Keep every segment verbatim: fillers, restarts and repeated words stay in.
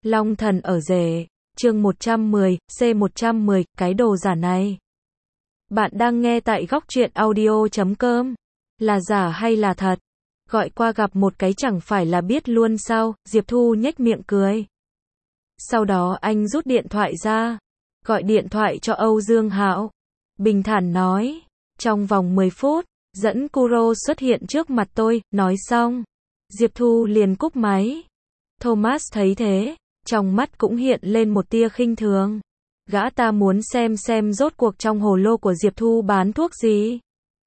Long thần ở rể, chương một trăm mười, C một trăm mười, cái đồ giả này. Bạn đang nghe tại góc truyện audio chấm com. Là giả hay là thật? Gọi qua gặp một cái chẳng phải là biết luôn sao, Diệp Thu nhếch miệng cười. Sau đó anh rút điện thoại ra, gọi điện thoại cho Âu Dương Hạo. Bình thản nói, trong vòng mười phút, dẫn Kuro xuất hiện trước mặt tôi, nói xong. Diệp Thu liền cúp máy. Thomas thấy thế, trong mắt cũng hiện lên một tia khinh thường. Gã ta muốn xem xem rốt cuộc trong hồ lô của Diệp Thu bán thuốc gì.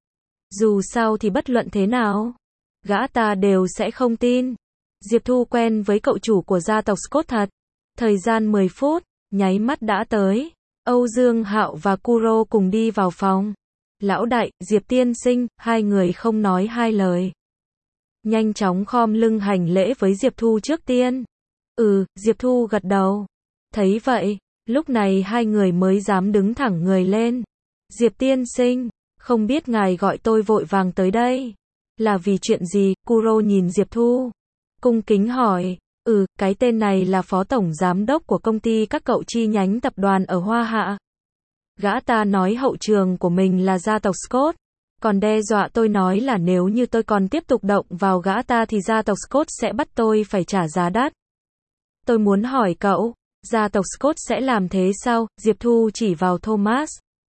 Dù sao thì bất luận thế nào, gã ta đều sẽ không tin. Diệp Thu quen với cậu chủ của gia tộc Scott thật. Thời gian mười phút, nháy mắt đã tới. Âu Dương Hạo và Kuro cùng đi vào phòng. Lão đại, Diệp tiên sinh, hai người không nói hai lời. Nhanh chóng khom lưng hành lễ với Diệp Thu trước tiên. Ừ, Diệp Thu gật đầu. Thấy vậy, lúc này hai người mới dám đứng thẳng người lên. Diệp tiên sinh, không biết ngài gọi tôi vội vàng tới đây. Là vì chuyện gì? Kuro nhìn Diệp Thu. Cung kính hỏi. Ừ, cái tên này là phó tổng giám đốc của công ty các cậu chi nhánh tập đoàn ở Hoa Hạ. Gã ta nói hậu trường của mình là gia tộc Scott. Còn đe dọa tôi nói là nếu như tôi còn tiếp tục động vào gã ta thì gia tộc Scott sẽ bắt tôi phải trả giá đắt. Tôi muốn hỏi cậu, gia tộc Scott sẽ làm thế sao? Diệp Thu chỉ vào Thomas.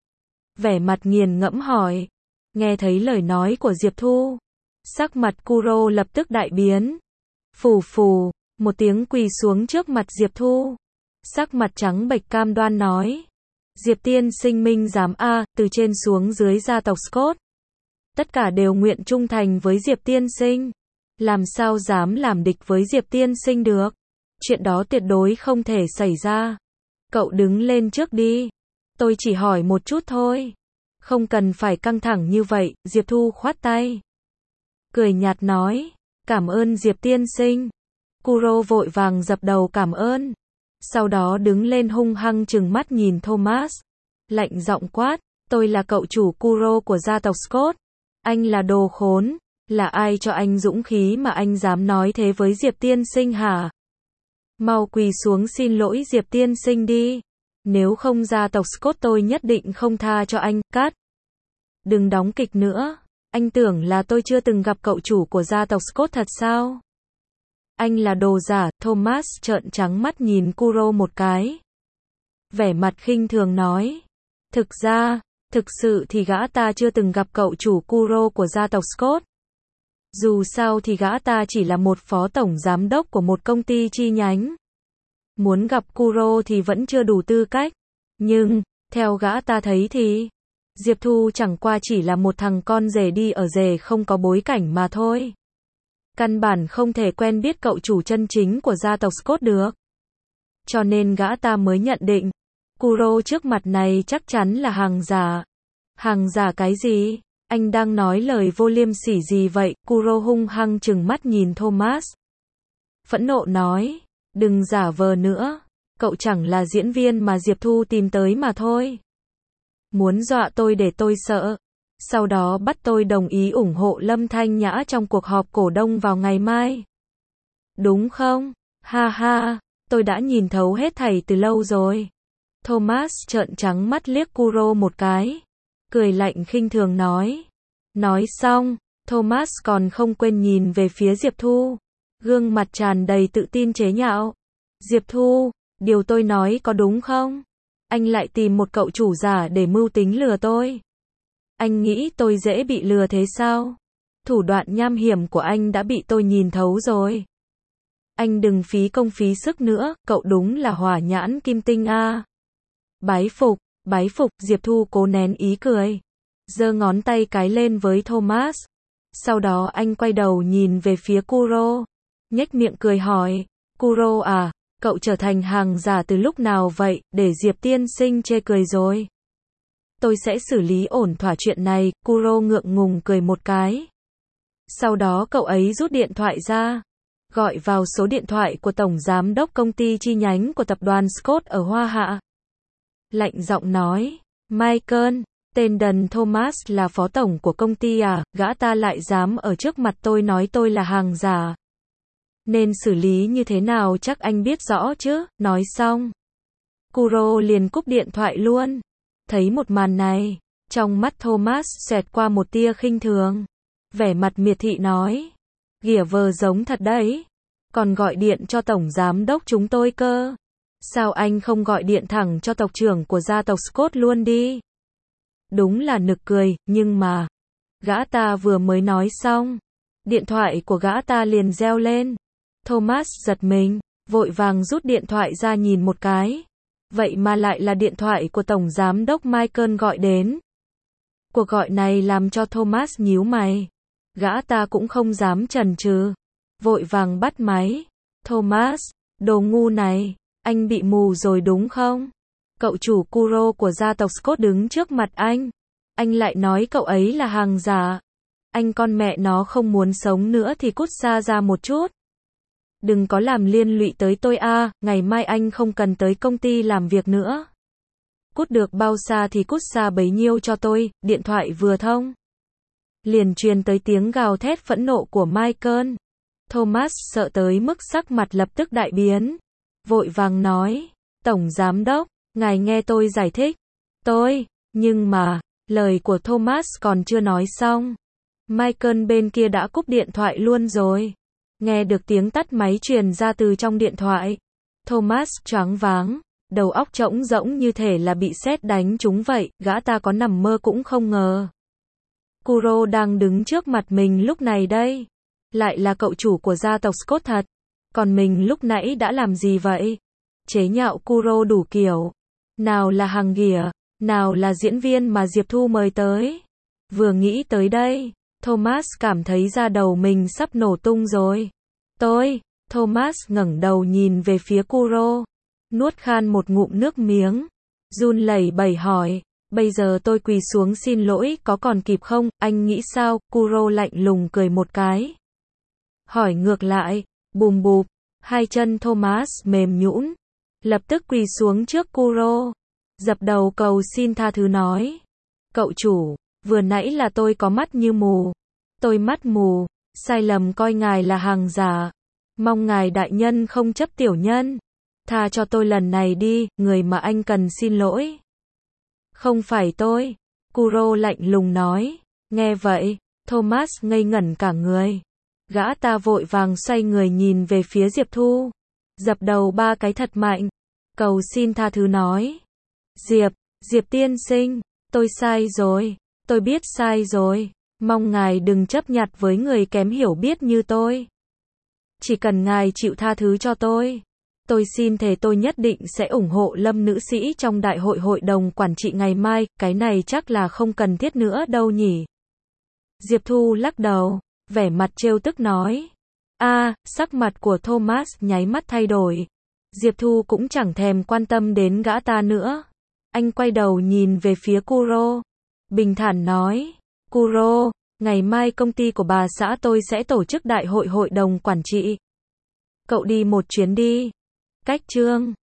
Vẻ mặt nghiền ngẫm hỏi. Nghe thấy lời nói của Diệp Thu, sắc mặt Kuro lập tức đại biến. Phù phù, một tiếng quỳ xuống trước mặt Diệp Thu. Sắc mặt trắng bệch cam đoan nói. Diệp tiên sinh minh giám a, từ trên xuống dưới gia tộc Scott. Tất cả đều nguyện trung thành với Diệp tiên sinh. Làm sao dám làm địch với Diệp tiên sinh được? Chuyện đó tuyệt đối không thể xảy ra. Cậu đứng lên trước đi. Tôi chỉ hỏi một chút thôi. Không cần phải căng thẳng như vậy, Diệp Thu khoát tay. Cười nhạt nói, cảm ơn Diệp tiên sinh. Kuro vội vàng dập đầu cảm ơn. Sau đó đứng lên hung hăng trừng mắt nhìn Thomas. Lạnh giọng quát, tôi là cậu chủ Kuro của gia tộc Scott. Anh là đồ khốn. Là ai cho anh dũng khí mà anh dám nói thế với Diệp tiên sinh hả? Mau quỳ xuống xin lỗi Diệp tiên sinh đi. Nếu không gia tộc Scott tôi nhất định không tha cho anh. Cắt. Đừng đóng kịch nữa. Anh tưởng là tôi chưa từng gặp cậu chủ của gia tộc Scott thật sao? Anh là đồ giả. Thomas trợn trắng mắt nhìn Kuro một cái. Vẻ mặt khinh thường nói. Thực ra, thực sự thì gã ta chưa từng gặp cậu chủ Kuro của gia tộc Scott. Dù sao thì gã ta chỉ là một phó tổng giám đốc của một công ty chi nhánh. Muốn gặp Kuro thì vẫn chưa đủ tư cách. Nhưng, theo gã ta thấy thì, Diệp Thu chẳng qua chỉ là một thằng con rể đi ở rể không có bối cảnh mà thôi. Căn bản không thể quen biết cậu chủ chân chính của gia tộc Scott được. Cho nên gã ta mới nhận định, Kuro trước mặt này chắc chắn là hàng giả. Hàng giả cái gì? Anh đang nói lời vô liêm sỉ gì vậy? Kuro hung hăng trừng mắt nhìn Thomas. Phẫn nộ nói, đừng giả vờ nữa. Cậu chẳng là diễn viên mà Diệp Thu tìm tới mà thôi. Muốn dọa tôi để tôi sợ. Sau đó bắt tôi đồng ý ủng hộ Lâm Thanh Nhã trong cuộc họp cổ đông vào ngày mai. Đúng không? Ha ha, tôi đã nhìn thấu hết thảy từ lâu rồi. Thomas trợn trắng mắt liếc Kuro một cái. Cười lạnh khinh thường nói. Nói xong, Thomas còn không quên nhìn về phía Diệp Thu. Gương mặt tràn đầy tự tin chế nhạo. Diệp Thu, điều tôi nói có đúng không? Anh lại tìm một cậu chủ giả để mưu tính lừa tôi. Anh nghĩ tôi dễ bị lừa thế sao? Thủ đoạn nham hiểm của anh đã bị tôi nhìn thấu rồi. Anh đừng phí công phí sức nữa, cậu đúng là hỏa nhãn kim tinh a. Bái phục, bái phục, Diệp Thu cố nén ý cười. Giơ ngón tay cái lên với Thomas. Sau đó anh quay đầu nhìn về phía Kuro. Nhếch miệng cười hỏi, Kuro à, cậu trở thành hàng giả từ lúc nào vậy, để Diệp tiên sinh chê cười rồi. Tôi sẽ xử lý ổn thỏa chuyện này, Kuro ngượng ngùng cười một cái. Sau đó cậu ấy rút điện thoại ra, gọi vào số điện thoại của tổng giám đốc công ty chi nhánh của tập đoàn Scott ở Hoa Hạ. Lạnh giọng nói, Michael, tên đần Thomas là phó tổng của công ty à, gã ta lại dám ở trước mặt tôi nói tôi là hàng giả. Nên xử lý như thế nào chắc anh biết rõ chứ. Nói xong, Kuro liền cúp điện thoại luôn. Thấy một màn này, trong mắt Thomas xẹt qua một tia khinh thường. Vẻ mặt miệt thị nói, ghỉa vờ giống thật đấy. Còn gọi điện cho tổng giám đốc chúng tôi cơ. Sao anh không gọi điện thẳng cho tộc trưởng của gia tộc Scott luôn đi? Đúng là nực cười, nhưng mà, gã ta vừa mới nói xong, điện thoại của gã ta liền reo lên. Thomas giật mình, vội vàng rút điện thoại ra nhìn một cái. Vậy mà lại là điện thoại của tổng giám đốc Michael gọi đến. Cuộc gọi này làm cho Thomas nhíu mày. Gã ta cũng không dám chần chừ, vội vàng bắt máy. Thomas, đồ ngu này, anh bị mù rồi đúng không? Cậu chủ Kuro của gia tộc Scott đứng trước mặt anh. Anh lại nói cậu ấy là hàng giả. Anh con mẹ nó không muốn sống nữa thì cút xa ra một chút. Đừng có làm liên lụy tới tôi a, ngày mai anh không cần tới công ty làm việc nữa. Cút được bao xa thì cút xa bấy nhiêu cho tôi. Điện thoại vừa thông, liền truyền tới tiếng gào thét phẫn nộ của Michael. Thomas sợ tới mức sắc mặt lập tức đại biến. Vội vàng nói, tổng giám đốc, ngài nghe tôi giải thích. Tôi, nhưng mà, lời của Thomas còn chưa nói xong. Michael bên kia đã cúp điện thoại luôn rồi. Nghe được tiếng tắt máy truyền ra từ trong điện thoại. Thomas choáng váng, đầu óc trống rỗng như thể là bị sét đánh trúng vậy, gã ta có nằm mơ cũng không ngờ. Kuro đang đứng trước mặt mình lúc này đây. Lại là cậu chủ của gia tộc Scott thật. Còn mình lúc nãy đã làm gì vậy? Chế nhạo Kuro đủ kiểu. Nào là hàng ghỉa, nào là diễn viên mà Diệp Thu mời tới. Vừa nghĩ tới đây, Thomas cảm thấy da đầu mình sắp nổ tung rồi. Tôi, Thomas ngẩng đầu nhìn về phía Kuro, nuốt khan một ngụm nước miếng, run lẩy bẩy hỏi, bây giờ tôi quỳ xuống xin lỗi có còn kịp không, anh nghĩ sao? Kuro lạnh lùng cười một cái. Hỏi ngược lại, bùm bụp, hai chân Thomas mềm nhũn, lập tức quỳ xuống trước Kuro, dập đầu cầu xin tha thứ nói. Cậu chủ, vừa nãy là tôi có mắt như mù. Tôi mắt mù, sai lầm coi ngài là hàng giả. Mong ngài đại nhân không chấp tiểu nhân. Tha cho tôi lần này đi, người mà anh cần xin lỗi. Không phải tôi. Kuro lạnh lùng nói. Nghe vậy, Thomas ngây ngẩn cả người. Gã ta vội vàng xoay người nhìn về phía Diệp Thu. Dập đầu ba cái thật mạnh. Cầu xin tha thứ nói. Diệp, Diệp tiên sinh, tôi sai rồi. Tôi biết sai rồi. Mong ngài đừng chấp nhặt với người kém hiểu biết như tôi. Chỉ cần ngài chịu tha thứ cho tôi. Tôi xin thề tôi nhất định sẽ ủng hộ Lâm nữ sĩ trong đại hội hội đồng quản trị ngày mai, cái này chắc là không cần thiết nữa đâu nhỉ. Diệp Thu lắc đầu, vẻ mặt trêu tức nói. A, sắc mặt của Thomas nháy mắt thay đổi. Diệp Thu cũng chẳng thèm quan tâm đến gã ta nữa. Anh quay đầu nhìn về phía Kuro. Bình thản nói. Kuro, ngày mai công ty của bà xã tôi sẽ tổ chức đại hội hội đồng quản trị. Cậu đi một chuyến đi. Cách chương